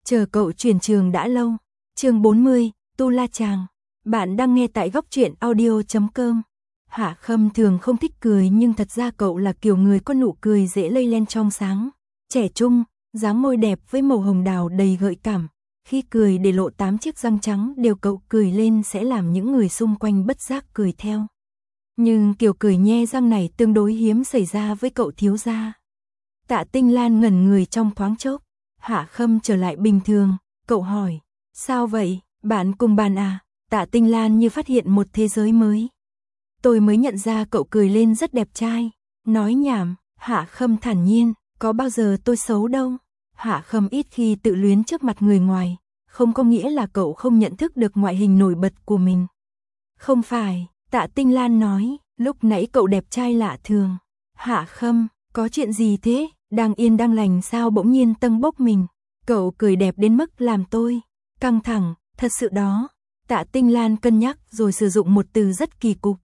Chờ cậu chuyển trường đã lâu. Chương 40, Tu La Chàng. Bạn đang nghe tại góc truyện audio.com. Hạ Khâm thường không thích cười nhưng thật ra cậu là kiểu người có nụ cười dễ lây lên trong sáng, trẻ trung, dáng môi đẹp với màu hồng đào đầy gợi cảm. Khi cười để lộ 8 chiếc răng trắng đều cậu cười lên sẽ làm những người xung quanh bất giác cười theo. Nhưng kiểu cười nhe răng này tương đối hiếm xảy ra với cậu thiếu gia. Tạ Tinh Lan ngẩn người trong thoáng chốc. Hạ Khâm trở lại bình thường, cậu hỏi, sao vậy, bạn cùng bàn à? Tạ Tinh Lan như phát hiện một thế giới mới. Tôi mới nhận ra cậu cười lên rất đẹp trai. Nói nhảm, Hạ Khâm thản nhiên, có bao giờ tôi xấu đâu. Hạ Khâm ít khi tự luyến trước mặt người ngoài, không có nghĩa là cậu không nhận thức được ngoại hình nổi bật của mình. Không phải, Tạ Tinh Lan nói, lúc nãy cậu đẹp trai lạ thường. Hạ Khâm, có chuyện gì thế? Đang yên đang lành sao bỗng nhiên tâng bốc mình. Cậu cười đẹp đến mức làm tôi căng thẳng, thật sự đó. Tạ Tinh Lan cân nhắc rồi sử dụng một từ rất kỳ cục.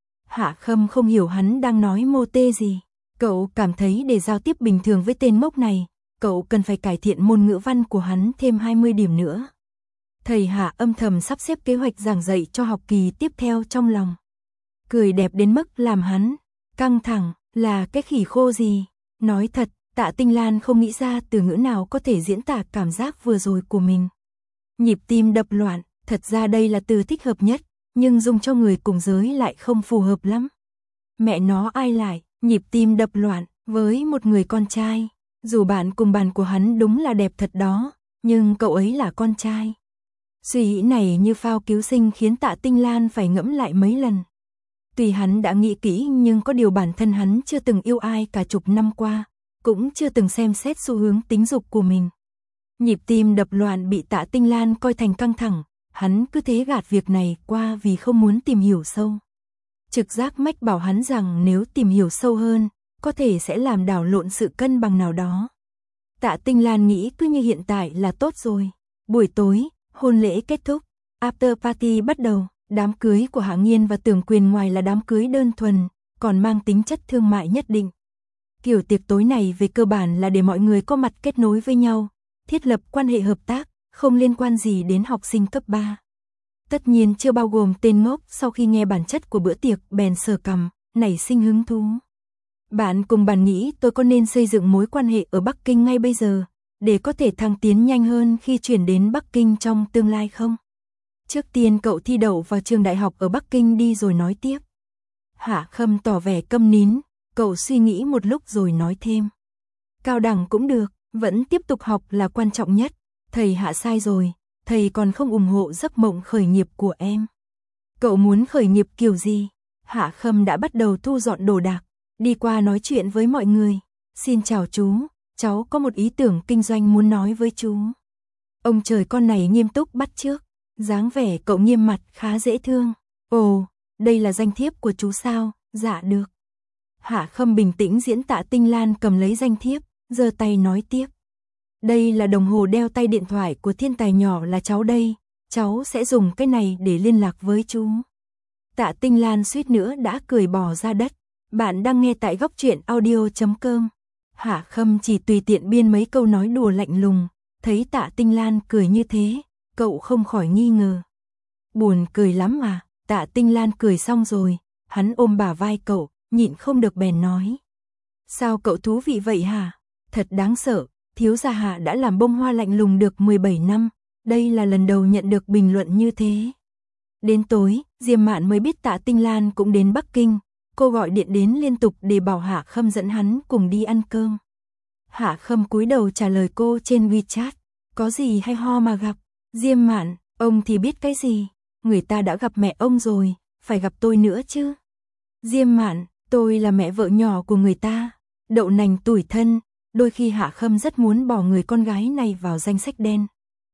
Hạ Khâm không hiểu hắn đang nói mô tê gì. Cậu cảm thấy để giao tiếp bình thường với tên ngốc này, cậu cần phải cải thiện môn ngữ văn của hắn thêm 20 điểm nữa. Thầy Hạ âm thầm sắp xếp kế hoạch giảng dạy cho học kỳ tiếp theo trong lòng. Cười đẹp đến mức làm hắn căng thẳng là cái khỉ khô gì. Nói thật, Tạ Tinh Lan không nghĩ ra từ ngữ nào có thể diễn tả cảm giác vừa rồi của mình. Nhịp tim đập loạn, thật ra đây là từ thích hợp nhất, nhưng dùng cho người cùng giới lại không phù hợp lắm. Mẹ nó ai lại, nhịp tim đập loạn, với một người con trai. Dù bạn cùng bàn của hắn đúng là đẹp thật đó, nhưng cậu ấy là con trai. Suy nghĩ này như phao cứu sinh khiến Tạ Tinh Lan phải ngẫm lại mấy lần. Tuy hắn đã nghĩ kỹ nhưng có điều bản thân hắn chưa từng yêu ai cả chục năm qua, cũng chưa từng xem xét xu hướng tính dục của mình. Nhịp tim đập loạn bị Tạ Tinh Lan coi thành căng thẳng, hắn cứ thế gạt việc này qua vì không muốn tìm hiểu sâu. Trực giác mách bảo hắn rằng nếu tìm hiểu sâu hơn, có thể sẽ làm đảo lộn sự cân bằng nào đó. Tạ Tinh Lan nghĩ cứ như hiện tại là tốt rồi. Buổi tối, hôn lễ kết thúc, after party bắt đầu. Đám cưới của Hạ Nghiên và Tưởng Quyền ngoài là đám cưới đơn thuần, còn mang tính chất thương mại nhất định. Kiểu tiệc tối này về cơ bản là để mọi người có mặt kết nối với nhau, thiết lập quan hệ hợp tác, không liên quan gì đến học sinh cấp 3. Tất nhiên chưa bao gồm tên ngốc sau khi nghe bản chất của bữa tiệc bèn sờ cằm, nảy sinh hứng thú. Bạn cùng bàn nghĩ tôi có nên xây dựng mối quan hệ ở Bắc Kinh ngay bây giờ, để có thể thăng tiến nhanh hơn khi chuyển đến Bắc Kinh trong tương lai không? Trước tiên cậu thi đậu vào trường đại học ở Bắc Kinh đi rồi nói tiếp. Hạ Khâm tỏ vẻ câm nín, cậu suy nghĩ một lúc rồi nói thêm. Cao đẳng cũng được, vẫn tiếp tục học là quan trọng nhất. Thầy Hạ sai rồi, thầy còn không ủng hộ giấc mộng khởi nghiệp của em. Cậu muốn khởi nghiệp kiểu gì? Hạ Khâm đã bắt đầu thu dọn đồ đạc, đi qua nói chuyện với mọi người. Xin chào chú, cháu có một ý tưởng kinh doanh muốn nói với chú. Ông trời con này nghiêm túc bắt chước. Dáng vẻ cậu nghiêm mặt khá dễ thương. Ồ, đây là danh thiếp của chú sao? Dạ được. Hạ Khâm bình tĩnh diễn. Tạ Tinh Lan cầm lấy danh thiếp, giơ tay nói tiếp. Đây là đồng hồ đeo tay điện thoại của thiên tài nhỏ là cháu đây. Cháu sẽ dùng cái này để liên lạc với chú. Tạ Tinh Lan suýt nữa đã cười bỏ ra đất. Bạn đang nghe tại góc truyện audio.com. Hạ Khâm chỉ tùy tiện biên mấy câu nói đùa lạnh lùng. Thấy Tạ Tinh Lan cười như thế, cậu không khỏi nghi ngờ. Buồn cười lắm à? Tạ Tinh Lan cười xong rồi, hắn ôm bả vai cậu, nhịn không được bèn nói. Sao cậu thú vị vậy hả? Thật đáng sợ, thiếu gia Hạ đã làm bông hoa lạnh lùng được 17 năm, đây là lần đầu nhận được bình luận như thế. Đến tối, Diêm Mạn mới biết Tạ Tinh Lan cũng đến Bắc Kinh, cô gọi điện đến liên tục để bảo Hạ Khâm dẫn hắn cùng đi ăn cơm. Hạ Khâm cúi đầu trả lời cô trên WeChat, có gì hay ho mà gặp. Diêm Mạn, ông thì biết cái gì, người ta đã gặp mẹ ông rồi, phải gặp tôi nữa chứ. Diêm Mạn, tôi là mẹ vợ nhỏ của người ta. Đậu nành tủi thân, đôi khi Hạ Khâm rất muốn bỏ người con gái này vào danh sách đen.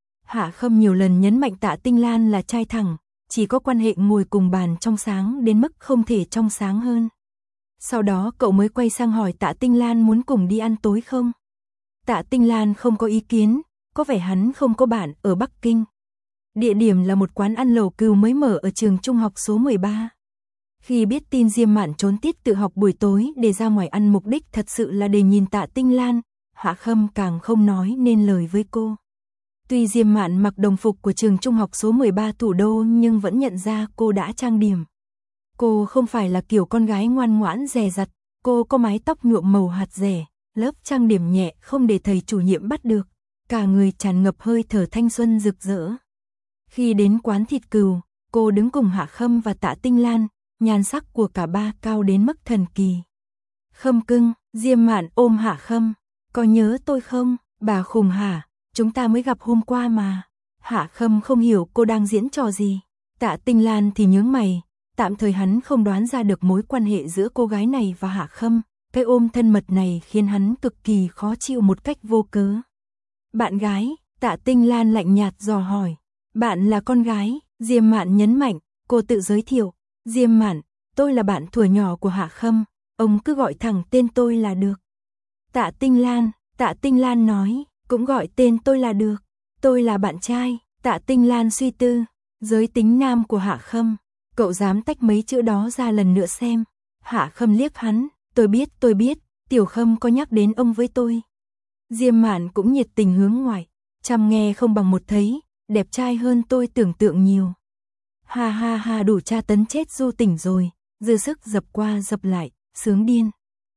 Hạ Khâm nhiều lần nhấn mạnh Tạ Tinh Lan là trai thẳng, chỉ có quan hệ ngồi cùng bàn trong sáng đến mức không thể trong sáng hơn. Sau đó cậu mới quay sang hỏi Tạ Tinh Lan muốn cùng đi ăn tối không. Tạ Tinh Lan không có ý kiến, có vẻ hắn không có bạn ở Bắc Kinh. Địa điểm là một quán ăn lẩu cừu mới mở ở trường trung học số 13. Khi biết tin Diêm Mạn trốn tiết tự học buổi tối để ra ngoài ăn, mục đích thật sự là để nhìn Tạ Tinh Lan, Hạ Khâm càng không nói nên lời với cô. Tuy Diêm Mạn mặc đồng phục của trường trung học số 13 thủ đô nhưng vẫn nhận ra cô đã trang điểm. Cô không phải là kiểu con gái ngoan ngoãn dè dặt, cô có mái tóc nhuộm màu hạt rẻ, lớp trang điểm nhẹ không để thầy chủ nhiệm bắt được, cả người tràn ngập hơi thở thanh xuân rực rỡ. Khi đến quán thịt cừu, cô đứng cùng Hạ Khâm và Tạ Tinh Lan, nhan sắc của cả ba cao đến mức thần kỳ. Khâm cưng, Diêm Mạn ôm Hạ Khâm, có nhớ tôi không, bà khùng hả, chúng ta mới gặp hôm qua mà. Hạ Khâm không hiểu cô đang diễn trò gì. Tạ Tinh Lan thì nhướng mày, tạm thời hắn không đoán ra được mối quan hệ giữa cô gái này và Hạ Khâm, cái ôm thân mật này khiến hắn cực kỳ khó chịu một cách vô cớ. Bạn gái, Tạ Tinh Lan lạnh nhạt dò hỏi. Bạn là con gái, Diêm Mạn nhấn mạnh, cô tự giới thiệu. Diêm Mạn, tôi là bạn thuở nhỏ của Hạ Khâm, ông cứ gọi thẳng tên tôi là được. Tạ Tinh Lan nói, cũng gọi tên tôi là được. Tôi là bạn trai, Tạ Tinh Lan suy tư, giới tính nam của Hạ Khâm. Cậu dám tách mấy chữ đó ra lần nữa xem. Hạ Khâm liếc hắn, tôi biết, Tiểu Khâm có nhắc đến ông với tôi. Diêm Mạn cũng nhiệt tình hướng ngoại, chăm nghe không bằng một thấy, đẹp trai hơn tôi tưởng tượng nhiều. Ha ha ha, đủ tra tấn chết Du Tỉnh rồi, dư sức dập qua dập lại, sướng điên.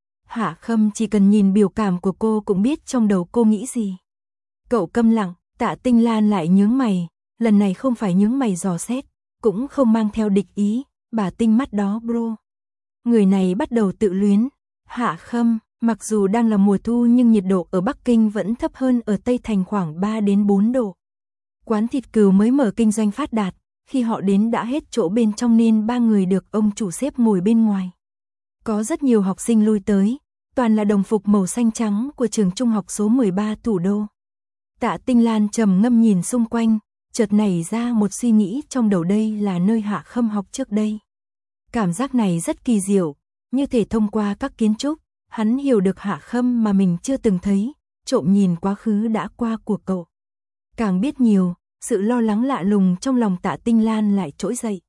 Hạ Khâm chỉ cần nhìn biểu cảm của cô cũng biết trong đầu cô nghĩ gì. Cậu câm lặng, Tạ Tinh Lan lại nhướng mày, lần này không phải nhướng mày dò xét, cũng không mang theo địch ý, bà tinh mắt đó bro. Người này bắt đầu tự luyến. Hạ Khâm, mặc dù đang là mùa thu nhưng nhiệt độ ở Bắc Kinh vẫn thấp hơn ở Tây Thành khoảng 3 đến 4 độ. Quán thịt cừu mới mở kinh doanh phát đạt, khi họ đến đã hết chỗ bên trong nên ba người được ông chủ xếp ngồi bên ngoài. Có rất nhiều học sinh lui tới, toàn là đồng phục màu xanh trắng của trường trung học số 13 thủ đô. Tạ Tinh Lan trầm ngâm nhìn xung quanh, chợt nảy ra một suy nghĩ trong đầu, đây là nơi Hạ Khâm học trước đây. Cảm giác này rất kỳ diệu, như thể thông qua các kiến trúc, hắn hiểu được Hạ Khâm mà mình chưa từng thấy, trộm nhìn quá khứ đã qua của cậu. Càng biết nhiều, sự lo lắng lạ lùng trong lòng Tạ Tinh Lan lại trỗi dậy.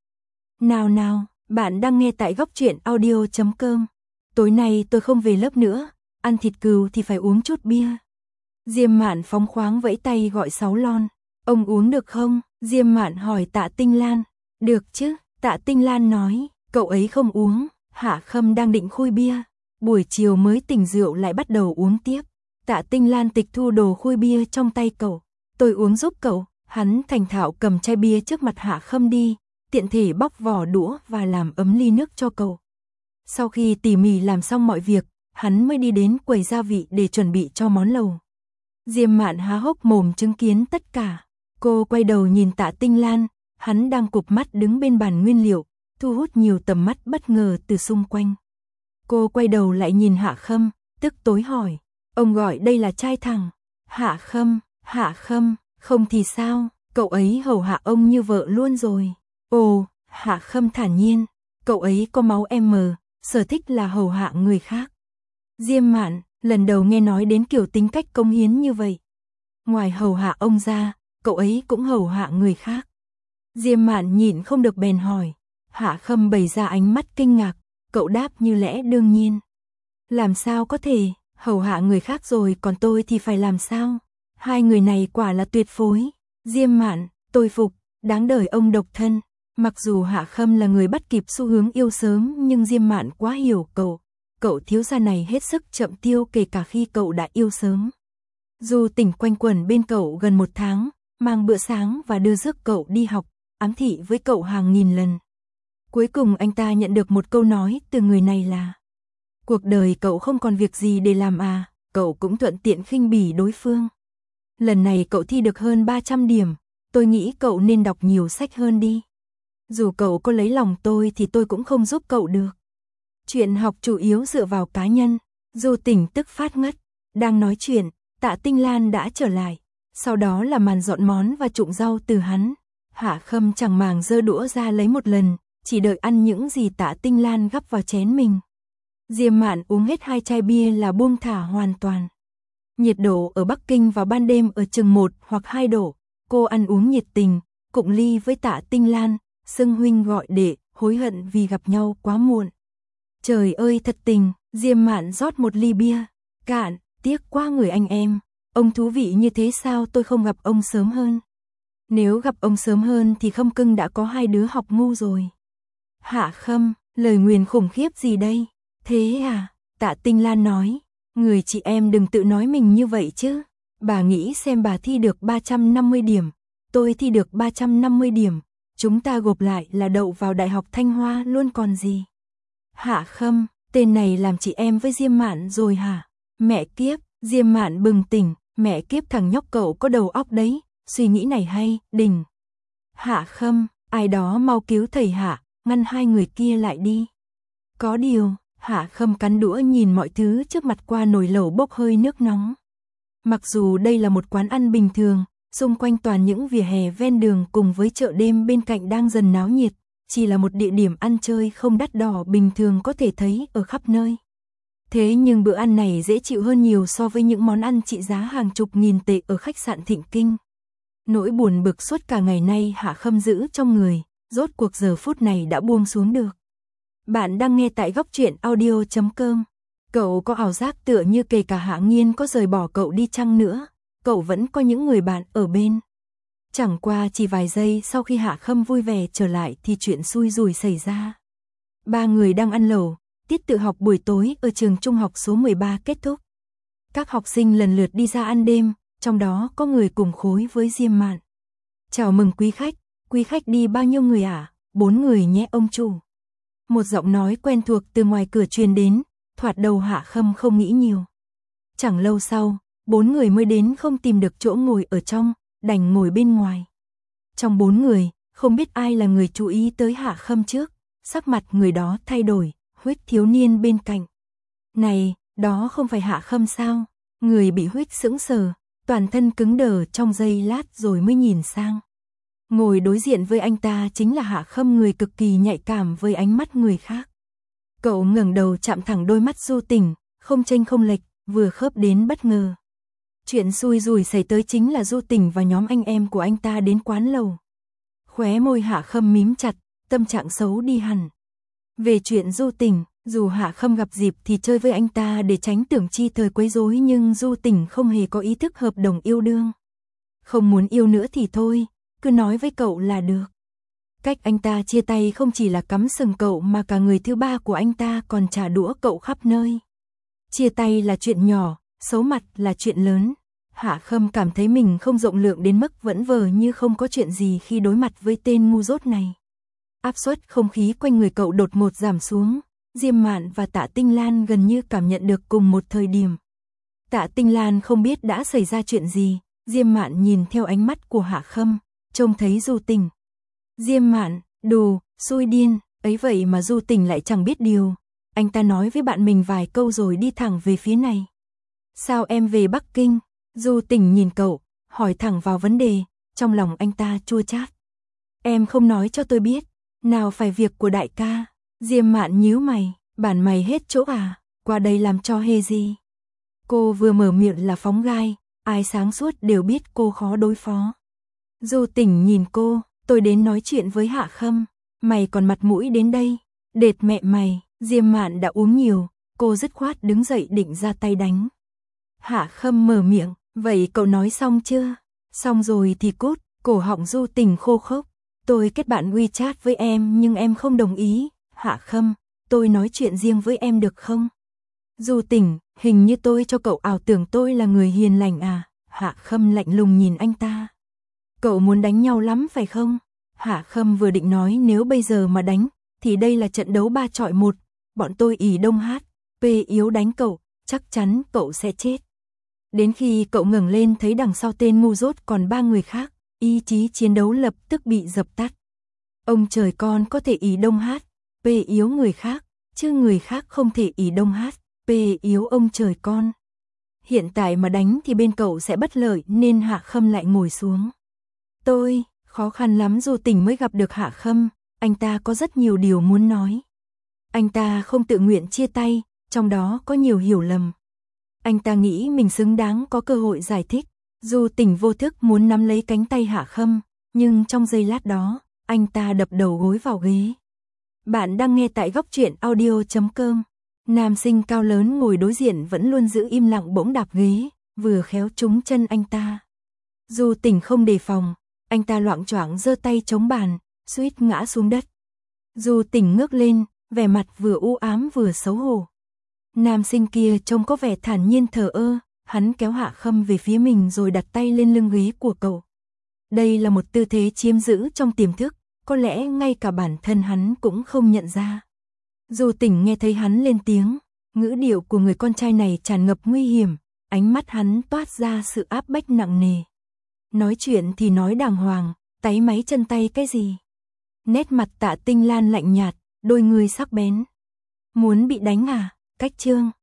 Nào, bạn đang nghe tại goctruyện.audio.com. Tối nay tôi không về lớp nữa, ăn thịt cừu thì phải uống chút bia. Diêm Mạn phóng khoáng vẫy tay gọi 6 lon. Ông uống được không? Diêm Mạn hỏi Tạ Tinh Lan. Được chứ, Tạ Tinh Lan nói, cậu ấy không uống. Hạ Khâm đang định khui bia, buổi chiều mới tỉnh rượu lại bắt đầu uống tiếp. Tạ Tinh Lan tịch thu đồ khui bia trong tay cậu. Tôi uống giúp cậu. Hắn thành thạo cầm chai bia trước mặt Hạ Khâm đi, tiện thể bóc vỏ đũa và làm ấm ly nước cho cậu. Sau khi tỉ mỉ làm xong mọi việc, hắn mới đi đến quầy gia vị để chuẩn bị cho món lẩu. Diêm Mạn há hốc mồm chứng kiến tất cả. Cô quay đầu nhìn Tạ Tinh Lan, hắn đang cụp mắt đứng bên bàn nguyên liệu, thu hút nhiều tầm mắt bất ngờ từ xung quanh. Cô quay đầu lại nhìn Hạ Khâm, tức tối hỏi, ông gọi đây là trai thẳng. Hạ Khâm, không thì sao, cậu ấy hầu hạ ông như vợ luôn rồi. Ồ, Hạ Khâm thản nhiên, cậu ấy có máu M, sở thích là hầu hạ người khác. Diêm Mạn, lần đầu nghe nói đến kiểu tính cách cống hiến như vậy. Ngoài hầu hạ ông ra, cậu ấy cũng hầu hạ người khác. Diêm Mạn nhịn không được bèn hỏi. Hạ Khâm bày ra ánh mắt kinh ngạc, cậu đáp như lẽ đương nhiên. Làm sao có thể, hầu hạ người khác rồi còn tôi thì phải làm sao? Hai người này quả là tuyệt phối. Diêm Mạn, tôi phục, đáng đời ông độc thân. Mặc dù Hạ Khâm là người bắt kịp xu hướng yêu sớm nhưng Diêm Mạn quá hiểu cậu. Cậu thiếu gia này hết sức chậm tiêu kể cả khi cậu đã yêu sớm. Du Tỉnh quanh quẩn bên cậu gần 1 tháng, mang bữa sáng và đưa rước cậu đi học, ám thị với cậu hàng nghìn lần. Cuối cùng anh ta nhận được một câu nói từ người này là: cuộc đời cậu không còn việc gì để làm à, cậu cũng thuận tiện khinh bỉ đối phương. Lần này cậu thi được hơn 300 điểm, tôi nghĩ cậu nên đọc nhiều sách hơn đi. Dù cậu có lấy lòng tôi thì tôi cũng không giúp cậu được. Chuyện học chủ yếu dựa vào cá nhân. Du Tỉnh tức phát ngất. Đang nói chuyện, Tạ Tinh Lan đã trở lại. Sau đó là màn dọn món và trụng rau từ hắn. Hạ Khâm chẳng màng giơ đũa ra lấy một lần, chỉ đợi ăn những gì Tạ Tinh Lan gắp vào chén mình. Diêm Mạn uống hết 2 chai bia là buông thả hoàn toàn. Nhiệt độ ở Bắc Kinh vào ban đêm ở chừng 1 hoặc 2 độ. Cô ăn uống nhiệt tình, cụng ly với Tạ Tinh Lan, xưng huynh gọi đệ, hối hận vì gặp nhau quá muộn. Trời ơi thật tình, Diêm Mạn rót một ly bia, cạn, tiếc quá người anh em. Ông thú vị như thế sao tôi không gặp ông sớm hơn? Nếu gặp ông sớm hơn thì Khâm cưng đã có 2 đứa học ngu rồi. Hạ Khâm, lời nguyền khủng khiếp gì đây? Thế à? Tạ Tinh Lan nói, người chị em đừng tự nói mình như vậy chứ. Bà nghĩ xem bà thi được 350 điểm, tôi thi được 350 điểm, chúng ta gộp lại là đậu vào Đại học Thanh Hoa luôn còn gì. Hạ Khâm, tên này làm chị em với Diêm Mạn rồi hả? Mẹ kiếp, Diêm Mạn bừng tỉnh, mẹ kiếp thằng nhóc cậu có đầu óc đấy, suy nghĩ này hay, đỉnh. Hạ Khâm, ai đó mau cứu thầy Hạ, ngăn 2 người kia lại đi. Có điều, Hạ Khâm cắn đũa nhìn mọi thứ trước mặt qua nồi lẩu bốc hơi nước nóng. Mặc dù đây là một quán ăn bình thường, xung quanh toàn những vỉa hè ven đường cùng với chợ đêm bên cạnh đang dần náo nhiệt, chỉ là một địa điểm ăn chơi không đắt đỏ bình thường có thể thấy ở khắp nơi. Thế nhưng bữa ăn này dễ chịu hơn nhiều so với những món ăn trị giá hàng chục nghìn tệ ở khách sạn Thịnh Kinh. Nỗi buồn bực suốt cả ngày nay Hạ Khâm giữ trong người, rốt cuộc giờ phút này đã buông xuống được. Bạn đang nghe tại góc truyện audio.com. Cậu có ảo giác tựa như kể cả Hạ Nghiên có rời bỏ cậu đi chăng nữa, cậu vẫn có những người bạn ở bên. Chẳng qua chỉ vài giây sau khi Hạ Khâm vui vẻ trở lại thì chuyện xui rủi xảy ra. 3 người đang ăn lẩu, tiết tự học buổi tối ở trường trung học số 13 kết thúc. Các học sinh lần lượt đi ra ăn đêm, trong đó có người cùng khối với Diêm Mạn. Chào mừng quý khách đi bao nhiêu người ạ? 4 người nhé ông chủ. Một giọng nói quen thuộc từ ngoài cửa truyền đến, thoạt đầu Hạ Khâm không nghĩ nhiều. Chẳng lâu sau, 4 người mới đến không tìm được chỗ ngồi ở trong, đành ngồi bên ngoài. Trong 4 người, không biết ai là người chú ý tới Hạ Khâm trước, sắc mặt người đó thay đổi, Huých thiếu niên bên cạnh. Này, đó không phải Hạ Khâm sao? Người bị Huých sững sờ, toàn thân cứng đờ trong giây lát rồi mới nhìn sang. Ngồi đối diện với anh ta chính là Hạ Khâm, người cực kỳ nhạy cảm với ánh mắt người khác. Cậu ngẩng đầu chạm thẳng đôi mắt Du Tỉnh, không chênh không lệch, vừa khớp đến bất ngờ. Chuyện xui rủi xảy tới chính là Du Tỉnh và nhóm anh em của anh ta đến quán lẩu. Khóe môi Hạ Khâm mím chặt, tâm trạng xấu đi hẳn. Về chuyện Du Tỉnh, dù Hạ Khâm gặp dịp thì chơi với anh ta để tránh tưởng chi thời quấy rối, nhưng Du Tỉnh không hề có ý thức hợp đồng yêu đương. Không muốn yêu nữa thì thôi, cứ nói với cậu là được. Cách anh ta chia tay không chỉ là cắm sừng cậu mà cả người thứ ba của anh ta còn trả đũa cậu khắp nơi. Chia tay là chuyện nhỏ, xấu mặt là chuyện lớn. Hạ Khâm cảm thấy mình không rộng lượng đến mức vẫn vờ như không có chuyện gì khi đối mặt với tên ngu dốt này. Áp suất không khí quanh người cậu đột ngột giảm xuống, Diêm Mạn và Tạ Tinh Lan gần như cảm nhận được cùng một thời điểm. Tạ Tinh Lan không biết đã xảy ra chuyện gì, Diêm Mạn nhìn theo ánh mắt của Hạ Khâm, trông thấy Du Tỉnh. Diêm Mạn, đù, xui điên, ấy vậy mà Du Tỉnh lại chẳng biết điều. Anh ta nói với bạn mình vài câu rồi đi thẳng về phía này. Sao em về Bắc Kinh? Du Tỉnh nhìn cậu, hỏi thẳng vào vấn đề, trong lòng anh ta chua chát. Em không nói cho tôi biết, nào phải việc của đại ca. Diêm Mạn nhíu mày, bản mày hết chỗ à, qua đây làm cho hề gì? Cô vừa mở miệng là phóng gai, ai sáng suốt đều biết cô khó đối phó. Du Tỉnh nhìn cô, tôi đến nói chuyện với Hạ Khâm, mày còn mặt mũi đến đây, đệt mẹ mày. Diêm Mạn đã uống nhiều, cô dứt khoát đứng dậy định ra tay đánh. Hạ Khâm mở miệng, vậy cậu nói xong chưa? Xong rồi thì cút, cổ họng Du Tỉnh khô khốc. Tôi kết bạn WeChat với em nhưng em không đồng ý. Hạ Khâm, tôi nói chuyện riêng với em được không? Du Tỉnh, hình như tôi cho cậu ảo tưởng tôi là người hiền lành à? Hạ Khâm lạnh lùng nhìn anh ta. Cậu muốn đánh nhau lắm phải không? Hạ Khâm vừa định nói nếu bây giờ mà đánh, thì đây là trận đấu 3 chọi 1. Bọn tôi ỷ đông hát, P yếu đánh cậu, chắc chắn cậu sẽ chết. Đến khi cậu ngẩng lên thấy đằng sau tên ngu dốt còn 3 người khác, ý chí chiến đấu lập tức bị dập tắt. Ông trời con có thể ỷ đông hát, P yếu người khác, chứ người khác không thể ỷ đông hát, P yếu ông trời con. Hiện tại mà đánh thì bên cậu sẽ bất lợi nên Hạ Khâm lại ngồi xuống. Tôi, khó khăn lắm Du Tỉnh mới gặp được Hạ Khâm, anh ta có rất nhiều điều muốn nói. Anh ta không tự nguyện chia tay, trong đó có nhiều hiểu lầm. Anh ta nghĩ mình xứng đáng có cơ hội giải thích. Du Tỉnh vô thức muốn nắm lấy cánh tay Hạ Khâm, nhưng trong giây lát đó, anh ta đập đầu gối vào ghế. Bạn đang nghe tại góc truyện audio.com. Nam sinh cao lớn ngồi đối diện vẫn luôn giữ im lặng bỗng đạp ghế, vừa khéo trúng chân anh ta. Du Tỉnh không đề phòng, anh ta loạng choạng giơ tay chống bàn, suýt ngã xuống đất. Du Tỉnh ngước lên, vẻ mặt vừa u ám vừa xấu hổ. Nam sinh kia trông có vẻ thản nhiên thờ ơ, hắn kéo Hạ Khâm về phía mình rồi đặt tay lên lưng ví của cậu. Đây là một tư thế chiếm giữ trong tiềm thức, có lẽ ngay cả bản thân hắn cũng không nhận ra. Du Tỉnh nghe thấy hắn lên tiếng, ngữ điệu của người con trai này tràn ngập nguy hiểm, ánh mắt hắn toát ra sự áp bách nặng nề. Nói chuyện thì nói đàng hoàng, táy máy chân tay cái gì? Nét mặt Tạ Tinh Lan lạnh nhạt, đôi người sắc bén. Muốn bị đánh à? Cách Trương.